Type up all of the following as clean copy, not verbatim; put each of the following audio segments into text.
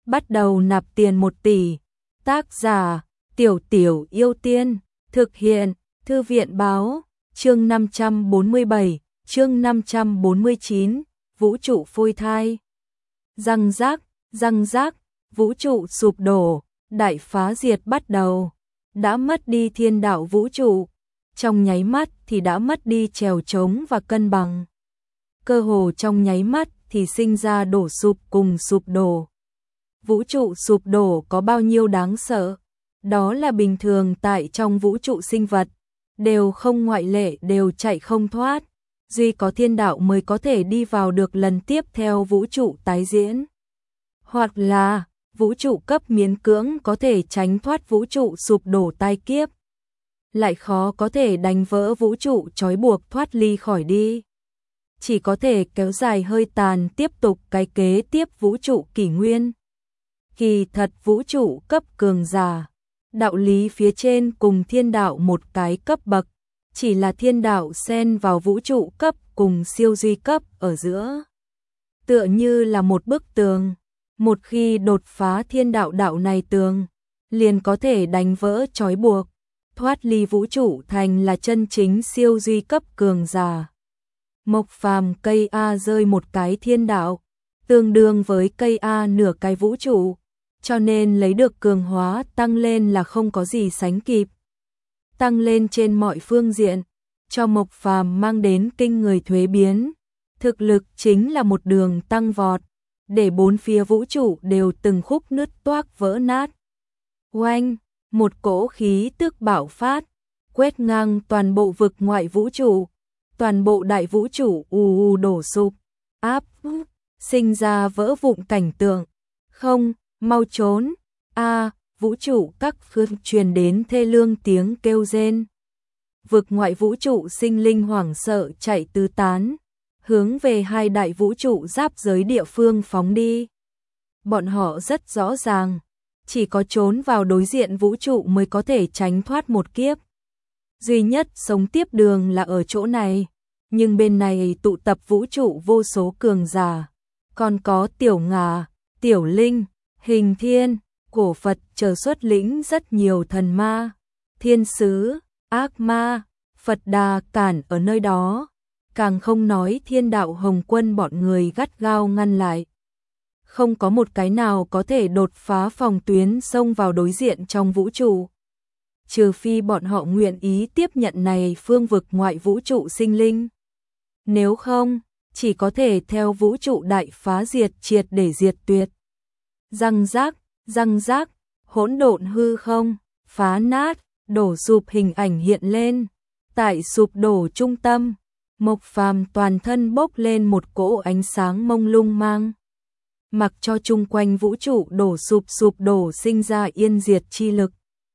bắt đầu nạp tiền 1 tỷ. Tác giả, Tiểu Tiểu Yêu Tiên, thực hiện, Thư viện báo, chương 547, chương 549, vũ trụ phôi thai. Răng rác, vũ trụ sụp đổ, đại phá diệt bắt đầu. Đã mất đi thiên đạo vũ trụ, trong nháy mắt thì đã mất đi trèo trống và cân bằng. Cơ hồ trong nháy mắt thì sinh ra đổ sụp cùng sụp đổ. Vũ trụ sụp đổ có bao nhiêu đáng sợ? Đó là bình thường tại trong vũ trụ sinh vật, đều không ngoại lệ đều chạy không thoát. Duy có thiên đạo mới có thể đi vào được lần tiếp theo vũ trụ tái diễn. Hoặc là vũ trụ cấp miễn cưỡng có thể tránh thoát vũ trụ sụp đổ tai kiếp. Lại khó có thể đánh vỡ vũ trụ trói buộc thoát ly khỏi đi. Chỉ có thể kéo dài hơi tàn tiếp tục cái kế tiếp vũ trụ kỷ nguyên. Kỳ thật vũ trụ cấp cường giả, đạo lý phía trên cùng thiên đạo một cái cấp bậc, chỉ là thiên đạo xen vào vũ trụ cấp cùng siêu duy cấp ở giữa. Tựa như là một bức tường, một khi đột phá thiên đạo đạo này tường, liền có thể đánh vỡ trói buộc, thoát ly vũ trụ thành là chân chính siêu duy cấp cường giả. Mộc Phàm cây A rơi một cái thiên đạo, tương đương với cây A nửa cái vũ trụ, cho nên lấy được cường hóa tăng lên là không có gì sánh kịp. Tăng lên trên mọi phương diện, cho Mộc Phàm mang đến kinh người thuế biến, thực lực chính là một đường tăng vọt, để bốn phía vũ trụ đều từng khúc nứt toác vỡ nát. Oanh, một cỗ khí tức bạo phát, quét ngang toàn bộ vực ngoại vũ trụ, toàn bộ đại vũ trụ đổ sụp, sinh ra vỡ vụn cảnh tượng. Không, mau trốn, vũ trụ các phương truyền đến thê lương tiếng kêu rên. Vực ngoại vũ trụ sinh linh hoảng sợ chạy tứ tán, hướng về hai đại vũ trụ giáp giới địa phương phóng đi. Bọn họ rất rõ ràng, chỉ có trốn vào đối diện vũ trụ mới có thể tránh thoát một kiếp. Duy nhất sống tiếp đường là ở chỗ này, nhưng bên này tụ tập vũ trụ vô số cường giả, còn có Tiểu Ngà, Tiểu Linh, Hình Thiên, Cổ Phật chờ xuất lĩnh rất nhiều thần ma, thiên sứ, ác ma, Phật Đà cản ở nơi đó, càng không nói thiên đạo Hồng Quân bọn người gắt gao ngăn lại. Không có một cái nào có thể đột phá phòng tuyến xông vào đối diện trong vũ trụ. Trừ phi bọn họ nguyện ý tiếp nhận này phương vực ngoại vũ trụ sinh linh. Nếu không, chỉ có thể theo vũ trụ đại phá diệt triệt để diệt tuyệt. Răng rác, hỗn độn hư không, phá nát, đổ sụp hình ảnh hiện lên. Tại sụp đổ trung tâm, Mộc Phàm toàn thân bốc lên một cỗ ánh sáng mông lung mang. Mặc cho chung quanh vũ trụ đổ sụp đổ sinh ra yên diệt chi lực,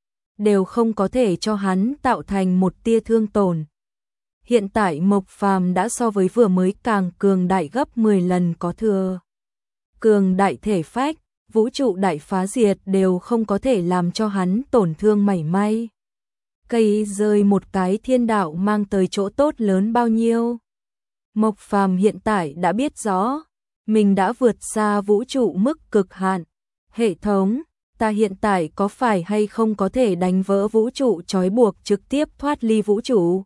đều không có thể cho hắn tạo thành một tia thương tổn. Hiện tại Mộc Phàm đã so với vừa mới càng cường đại gấp 10 lần có thừa. Cường đại thể phách, vũ trụ đại phá diệt đều không có thể làm cho hắn tổn thương mảy may. Cây rơi một cái thiên đạo mang tới chỗ tốt lớn bao nhiêu. Mộc Phàm hiện tại đã biết rõ, mình đã vượt xa vũ trụ mức cực hạn. Hệ thống, ta hiện tại có phải hay không có thể đánh vỡ vũ trụ trói buộc trực tiếp thoát ly vũ trụ?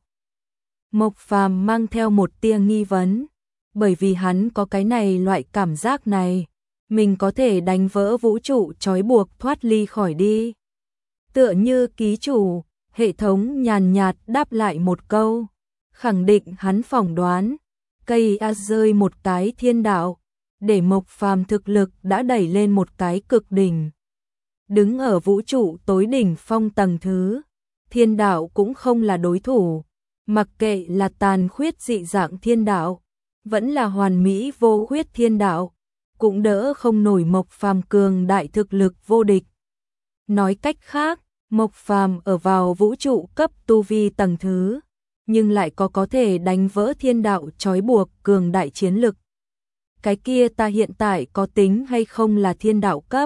Mộc Phàm mang theo một tia nghi vấn, bởi vì hắn có cái này loại cảm giác này, mình có thể đánh vỡ vũ trụ trói buộc thoát ly khỏi đi. Tựa như ký chủ, hệ thống nhàn nhạt đáp lại một câu, khẳng định hắn phỏng đoán, cây A rơi một cái thiên đạo, để Mộc Phàm thực lực đã đẩy lên một cái cực đỉnh. Đứng ở vũ trụ tối đỉnh phong tầng thứ, thiên đạo cũng không là đối thủ, mặc kệ là tàn khuyết dị dạng thiên đạo, vẫn là hoàn mỹ vô khuyết thiên đạo, cũng đỡ không nổi Mộc Phàm cường đại thực lực vô địch. Nói cách khác, Mộc Phàm ở vào vũ trụ cấp tu vi tầng thứ, nhưng lại có thể đánh vỡ thiên đạo trói buộc cường đại chiến lực. Cái kia ta hiện tại có tính hay không là thiên đạo cấp?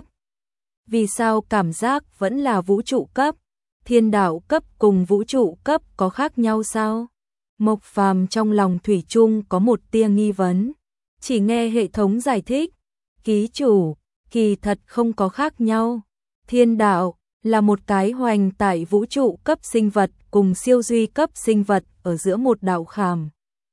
Vì sao cảm giác vẫn là vũ trụ cấp? Thiên đạo cấp cùng vũ trụ cấp có khác nhau sao? Mộc Phàm trong lòng thủy chung có một tia nghi vấn, chỉ nghe hệ thống giải thích, ký chủ, kỳ thật không có khác nhau. Thiên đạo là một cái hoành tại vũ trụ cấp sinh vật cùng siêu duy cấp sinh vật ở giữa một đạo khảm.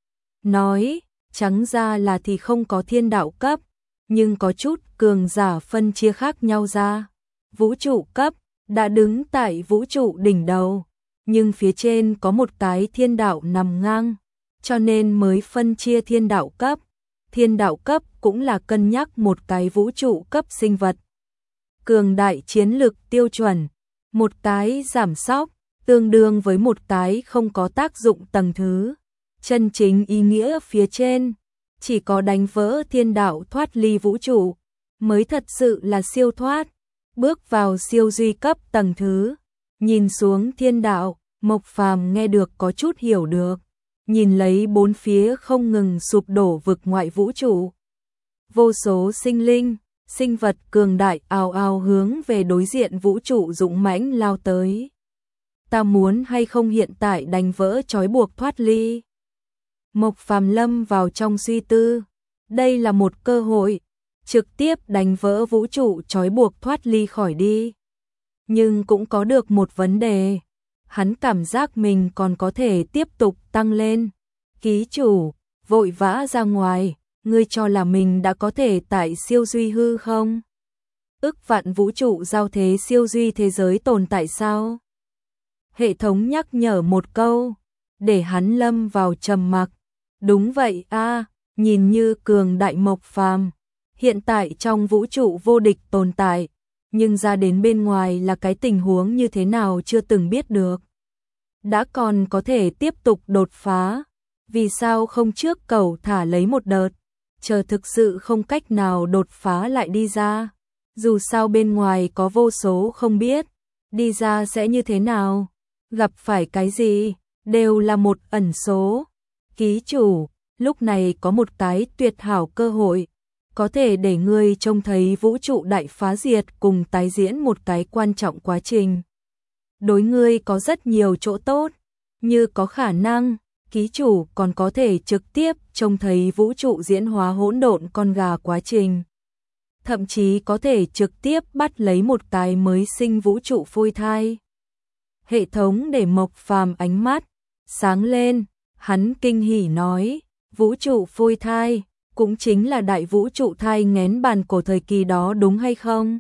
Nói, trắng ra là thì không có thiên đạo cấp, nhưng có chút cường giả phân chia khác nhau ra. Vũ trụ cấp đã đứng tại vũ trụ đỉnh đầu, nhưng phía trên có một cái thiên đạo nằm ngang, cho nên mới phân chia thiên đạo cấp. Thiên đạo cấp cũng là cân nhắc một cái vũ trụ cấp sinh vật. Cường đại chiến lực tiêu chuẩn, một cái giảm sóc, tương đương với một cái không có tác dụng tầng thứ. Chân chính ý nghĩa phía trên, chỉ có đánh vỡ thiên đạo thoát ly vũ trụ, mới thật sự là siêu thoát, bước vào siêu duy cấp tầng thứ. Nhìn xuống thiên đạo, Mộc Phàm nghe được có chút hiểu được, nhìn lấy bốn phía không ngừng sụp đổ vực ngoại vũ trụ. Vô số sinh linh, sinh vật cường đại ào ào hướng về đối diện vũ trụ dũng mãnh lao tới. Ta muốn hay không hiện tại đánh vỡ trói buộc thoát ly? Mộc Phàm lâm vào trong suy tư, đây là một cơ hội, trực tiếp đánh vỡ vũ trụ trói buộc thoát ly khỏi đi. Nhưng cũng có được một vấn đề, hắn cảm giác mình còn có thể tiếp tục tăng lên. Ký chủ, vội vã ra ngoài, ngươi cho là mình đã có thể tại siêu duy hư không? Ức vạn vũ trụ giao thế siêu duy thế giới tồn tại sao? Hệ thống nhắc nhở một câu, để hắn lâm vào trầm mặc. Đúng vậy a, nhìn như cường đại Mộc Phàm, hiện tại trong vũ trụ vô địch tồn tại, nhưng ra đến bên ngoài là cái tình huống như thế nào chưa từng biết được. Đã còn có thể tiếp tục đột phá, vì sao không trước cầu thả lấy một đợt, chờ thực sự không cách nào đột phá lại đi ra. Dù sao bên ngoài có vô số không biết, đi ra sẽ như thế nào, gặp phải cái gì, đều là một ẩn số. Ký chủ, lúc này có một cái tuyệt hảo cơ hội, có thể để ngươi trông thấy vũ trụ đại phá diệt cùng tái diễn một cái quan trọng quá trình. Đối ngươi có rất nhiều chỗ tốt, như có khả năng, ký chủ còn có thể trực tiếp trông thấy vũ trụ diễn hóa hỗn độn con gà quá trình. Thậm chí có thể trực tiếp bắt lấy một cái mới sinh vũ trụ phôi thai. Hệ thống để Mộc Phàm ánh mắt sáng lên, hắn kinh hỉ nói, vũ trụ phôi thai cũng chính là đại vũ trụ thai nghén bàn cổ thời kỳ đó đúng hay không?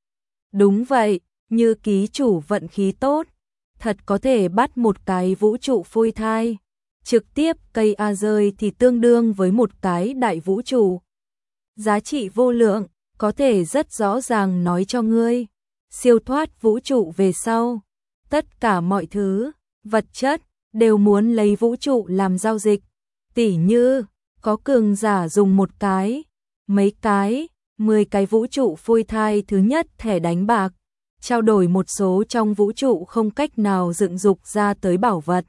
Đúng vậy, như ký chủ vận khí tốt, thật có thể bắt một cái vũ trụ phôi thai, trực tiếp cây A rơi thì tương đương với một cái đại vũ trụ. Giá trị vô lượng, có thể rất rõ ràng nói cho ngươi, siêu thoát vũ trụ về sau, tất cả mọi thứ, vật chất, đều muốn lấy vũ trụ làm giao dịch. Tỉ như, có cường giả dùng một cái, mấy cái, 10 cái vũ trụ phôi thai thứ nhất thẻ đánh bạc, trao đổi một số trong vũ trụ không cách nào dựng dục ra tới bảo vật.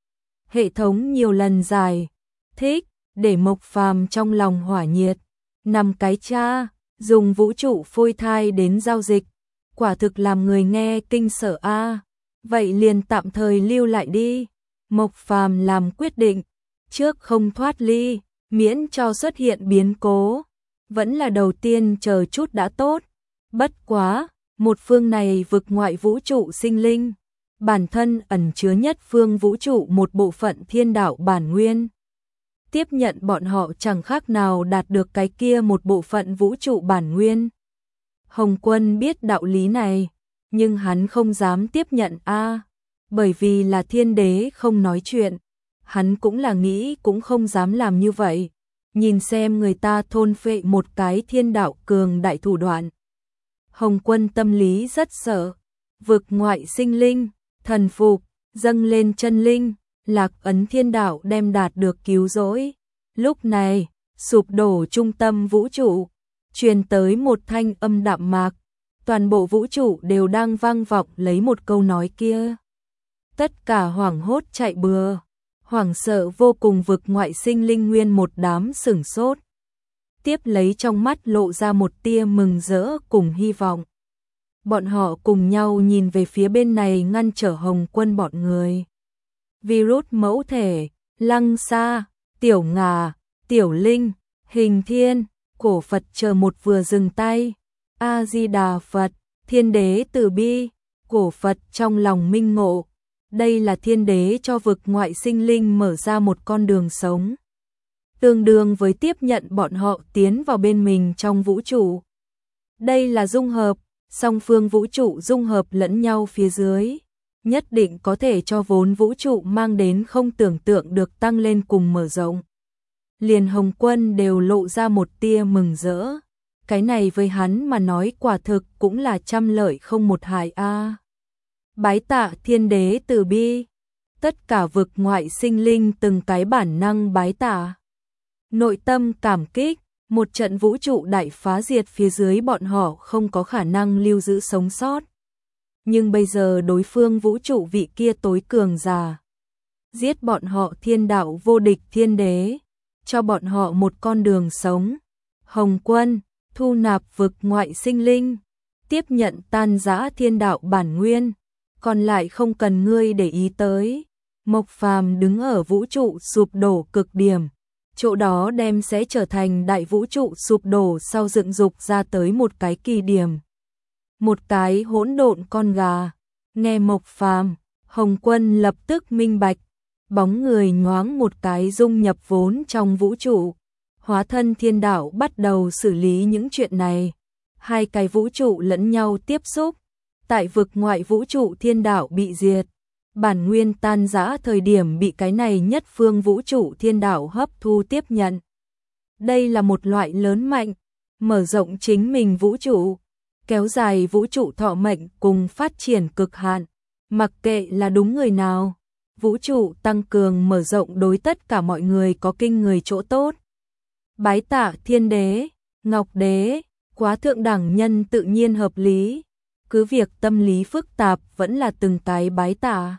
Hệ thống nhiều lần giải thích, để Mộc Phàm trong lòng hỏa nhiệt. 5 cái cha, dùng vũ trụ phôi thai đến giao dịch, quả thực làm người nghe kinh sợ a. Vậy liền tạm thời lưu lại đi. Mộc Phàm làm quyết định, trước không thoát ly, miễn cho xuất hiện biến cố, vẫn là đầu tiên chờ chút đã tốt. Bất quá, một phương này vực ngoại vũ trụ sinh linh, bản thân ẩn chứa nhất phương vũ trụ một bộ phận thiên đạo bản nguyên. Tiếp nhận bọn họ chẳng khác nào đạt được cái kia một bộ phận vũ trụ bản nguyên. Hồng Quân biết đạo lý này, nhưng hắn không dám tiếp nhận a, bởi vì là thiên đế không nói chuyện, hắn cũng là nghĩ cũng không dám làm như vậy. Nhìn xem người ta thôn phệ một cái thiên đạo cường đại thủ đoạn. Hồng Quân tâm lý rất sợ, vực ngoại sinh linh, thần phục, dâng lên chân linh, Lạc Ấn thiên đạo đem đạt được cứu rỗi. Lúc này, sụp đổ trung tâm vũ trụ, truyền tới một thanh âm đạm mạc, toàn bộ vũ trụ đều đang vang vọng lấy một câu nói kia. Tất cả hoảng hốt chạy bừa, hoảng sợ vô cùng vực ngoại sinh linh nguyên một đám sửng sốt. Tiếp lấy trong mắt lộ ra một tia mừng rỡ cùng hy vọng. Bọn họ cùng nhau nhìn về phía bên này ngăn trở Hồng Quân bọn người. Virus mẫu thể, Lăng Sa, Tiểu Ngà, Tiểu Linh, Hình Thiên, Cổ Phật chờ một vừa dừng tay. A Di Đà Phật, Thiên Đế từ bi, cổ Phật trong lòng minh ngộ. Đây là Thiên Đế cho vực ngoại sinh linh mở ra một con đường sống, tương đương với tiếp nhận bọn họ tiến vào bên mình trong vũ trụ. Đây là dung hợp, song phương vũ trụ dung hợp lẫn nhau phía dưới, nhất định có thể cho vốn vũ trụ mang đến không tưởng tượng được tăng lên cùng mở rộng. Liền Hồng Quân đều lộ ra một tia mừng rỡ. Cái này với hắn mà nói quả thực cũng là trăm lợi không một hại a. Bái tạ Thiên Đế từ bi, tất cả vực ngoại sinh linh từng cái bản năng bái tạ. Nội tâm cảm kích, một trận vũ trụ đại phá diệt phía dưới bọn họ không có khả năng lưu giữ sống sót. Nhưng bây giờ đối phương vũ trụ vị kia tối cường giả, giết bọn họ thiên đạo vô địch Thiên Đế, cho bọn họ một con đường sống. Hồng Quân thu nạp vực ngoại sinh linh, tiếp nhận tan rã thiên đạo bản nguyên, còn lại không cần ngươi để ý tới. Mộc Phàm đứng ở vũ trụ sụp đổ cực điểm, chỗ đó đem sẽ trở thành đại vũ trụ sụp đổ sau dựng dục ra tới một cái kỳ điểm. Một cái hỗn độn con gà. Nghe Mộc Phàm, Hồng Quân lập tức minh bạch, bóng người nhoáng một cái dung nhập vốn trong vũ trụ. Hóa thân thiên đạo bắt đầu xử lý những chuyện này. Hai cái vũ trụ lẫn nhau tiếp xúc. Tại vực ngoại vũ trụ thiên đạo bị diệt, bản nguyên tan rã thời điểm bị cái này nhất phương vũ trụ thiên đạo hấp thu tiếp nhận. Đây là một loại lớn mạnh, mở rộng chính mình vũ trụ, kéo dài vũ trụ thọ mệnh cùng phát triển cực hạn. Mặc kệ là đúng người nào, vũ trụ tăng cường mở rộng đối tất cả mọi người có kinh người chỗ tốt. Bái tạ Thiên Đế, Ngọc Đế, quá thượng đẳng nhân tự nhiên hợp lý. Cứ việc tâm lý phức tạp vẫn là từng cái bái tạ.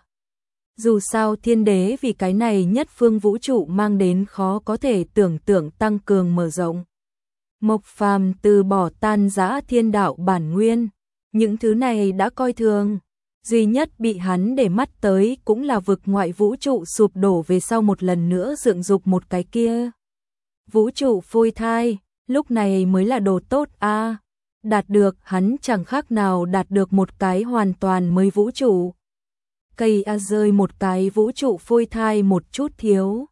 Dù sao Thiên Đế vì cái này nhất phương vũ trụ mang đến khó có thể tưởng tượng tăng cường mở rộng. Mộc Phàm từ bỏ tan rã thiên đạo bản nguyên, những thứ này đã coi thường. Duy nhất bị hắn để mắt tới cũng là vực ngoại vũ trụ sụp đổ về sau một lần nữa dựng dục một cái kia. Vũ trụ phôi thai, lúc này mới là đồ tốt a. Đạt được hắn chẳng khác nào đạt được một cái hoàn toàn mới vũ trụ. Cây a rơi một cái vũ trụ phôi thai một chút thiếu.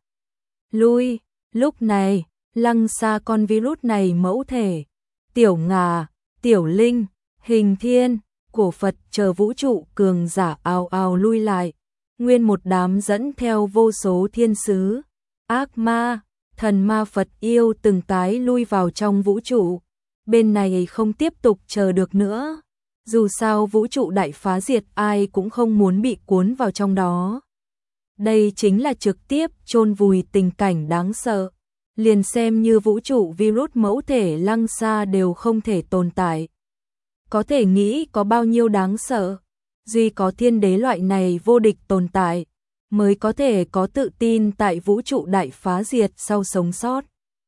Lui, lúc này, lăng xa con virus này mẫu thể. Tiểu Ngà, Tiểu Linh, Hình Thiên, cổ Phật chờ vũ trụ cường giả ào ào lui lại. Nguyên một đám dẫn theo vô số thiên sứ, ác ma, thần ma Phật yêu từng cái lui vào trong vũ trụ. Bên này không tiếp tục chờ được nữa. Dù sao vũ trụ đại phá diệt ai cũng không muốn bị cuốn vào trong đó. Đây chính là trực tiếp chôn vùi tình cảnh đáng sợ. Liền xem như vũ trụ virus mẫu thể lăng xa đều không thể tồn tại. Có thể nghĩ có bao nhiêu đáng sợ. Duy có Thiên Đế loại này vô địch tồn tại, mới có thể có tự tin tại vũ trụ đại phá diệt sau sống sót.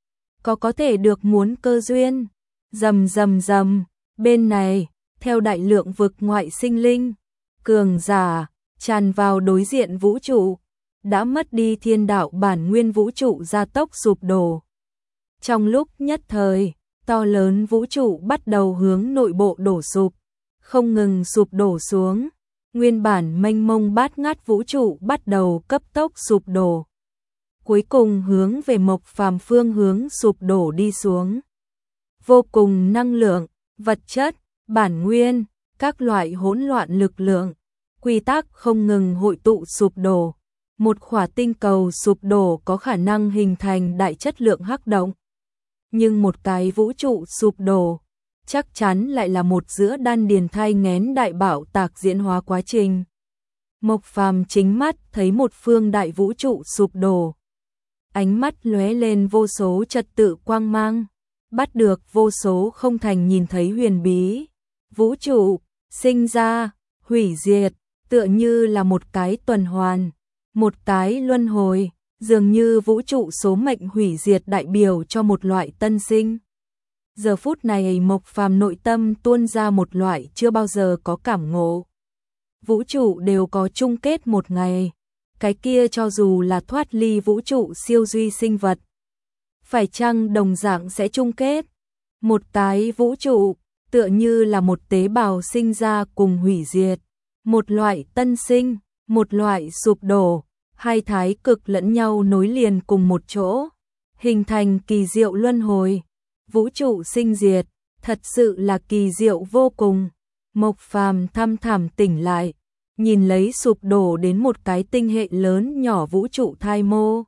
Có thể được muốn cơ duyên. Rầm rầm rầm, bên này, theo đại lượng vực ngoại sinh linh, cường giả, tràn vào đối diện vũ trụ, đã mất đi thiên đạo bản nguyên vũ trụ gia tốc sụp đổ. Trong lúc nhất thời, to lớn vũ trụ bắt đầu hướng nội bộ đổ sụp, không ngừng sụp đổ xuống. Nguyên bản mênh mông bát ngát vũ trụ bắt đầu cấp tốc sụp đổ. Cuối cùng hướng về Mộc Phàm phương hướng sụp đổ đi xuống. Vô cùng năng lượng, vật chất, bản nguyên, các loại hỗn loạn lực lượng, quy tắc không ngừng hội tụ sụp đổ. Một khỏa tinh cầu sụp đổ có khả năng hình thành đại chất lượng hắc động. Nhưng một cái vũ trụ sụp đổ, chắc chắn lại là một giữa đan điền thai nghén đại bạo tạc diễn hóa quá trình. Mộc Phàm chính mắt thấy một phương đại vũ trụ sụp đổ. Ánh mắt lóe lên vô số trật tự quang mang, bắt được vô số không thành nhìn thấy huyền bí. Vũ trụ, sinh ra, hủy diệt, tựa như là một cái tuần hoàn, một cái luân hồi, dường như vũ trụ số mệnh hủy diệt đại biểu cho một loại tân sinh. Giờ phút này Mộc Phàm nội tâm tuôn ra một loại chưa bao giờ có cảm ngộ. Vũ trụ đều có chung kết một ngày, cái kia cho dù là thoát ly vũ trụ siêu duy sinh vật, phải chăng đồng dạng sẽ chung kết? Một cái vũ trụ, tựa như là một tế bào sinh ra cùng hủy diệt, một loại tân sinh, một loại sụp đổ, hai thái cực lẫn nhau nối liền cùng một chỗ, hình thành kỳ diệu luân hồi, vũ trụ sinh diệt, thật sự là kỳ diệu vô cùng. Mộc Phàm thăm thẳm tỉnh lại, nhìn lấy sụp đổ đến một cái tinh hệ lớn nhỏ vũ trụ thai mô.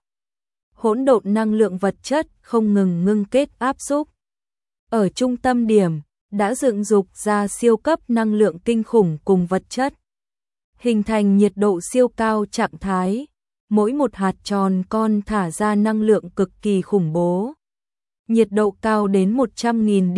Hỗn độn năng lượng vật chất không ngừng ngưng kết áp xúc. Ở trung tâm điểm, đã dựng dục ra siêu cấp năng lượng kinh khủng cùng vật chất. Hình thành nhiệt độ siêu cao trạng thái, mỗi một hạt tròn con thả ra năng lượng cực kỳ khủng bố. Nhiệt độ cao đến 100.000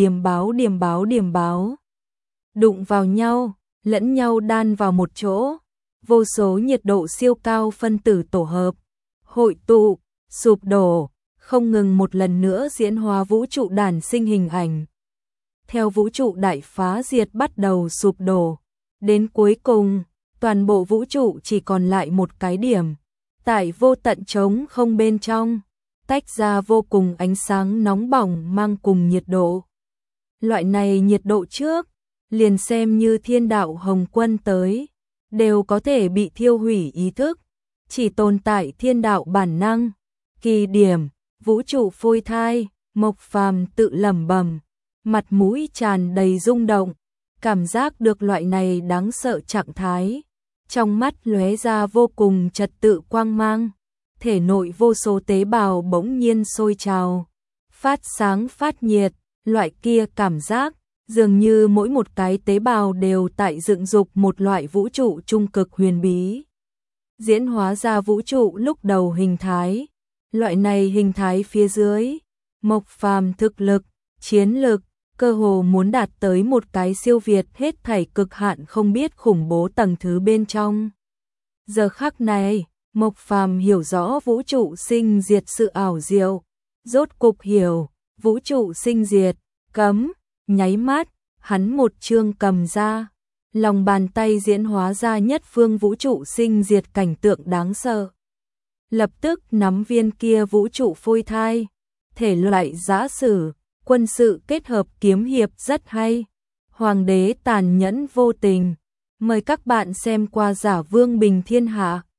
điểm báo. Đụng vào nhau, lẫn nhau đan vào một chỗ, vô số nhiệt độ siêu cao phân tử tổ hợp, hội tụ, sụp đổ, không ngừng một lần nữa diễn hóa vũ trụ đản sinh hình ảnh. Theo vũ trụ đại phá diệt bắt đầu sụp đổ, đến cuối cùng, toàn bộ vũ trụ chỉ còn lại một cái điểm, tại vô tận trống không bên trong, tách ra vô cùng ánh sáng nóng bỏng mang cùng nhiệt độ. Loại này nhiệt độ trước, liền xem như thiên đạo Hồng Quân tới, đều có thể bị thiêu hủy ý thức, chỉ tồn tại thiên đạo bản năng. Kỳ điểm, vũ trụ phôi thai, Mộc Phàm tự lẩm bẩm, mặt mũi tràn đầy rung động, cảm giác được loại này đáng sợ trạng thái, trong mắt lóe ra vô cùng trật tự quang mang, thể nội vô số tế bào bỗng nhiên sôi trào, phát sáng phát nhiệt, loại kia cảm giác dường như mỗi một cái tế bào đều tại dựng dục một loại vũ trụ trung cực huyền bí, diễn hóa ra vũ trụ lúc đầu hình thái. Loại này hình thái phía dưới, Mộc Phàm thực lực, chiến lực, cơ hồ muốn đạt tới một cái siêu việt hết thảy cực hạn không biết khủng bố tầng thứ bên trong. Giờ khắc này, Mộc Phàm hiểu rõ vũ trụ sinh diệt sự ảo diệu, rốt cục hiểu, vũ trụ sinh diệt, cấm, nháy mắt, hắn một chương cầm ra, lòng bàn tay diễn hóa ra nhất phương vũ trụ sinh diệt cảnh tượng đáng sợ. Lập tức nắm viên kia vũ trụ phôi thai, thể loại giã sử, quân sự kết hợp kiếm hiệp rất hay. Hoàng đế tàn nhẫn vô tình, mời các bạn xem qua Giả Vương Bình Thiên Hạ.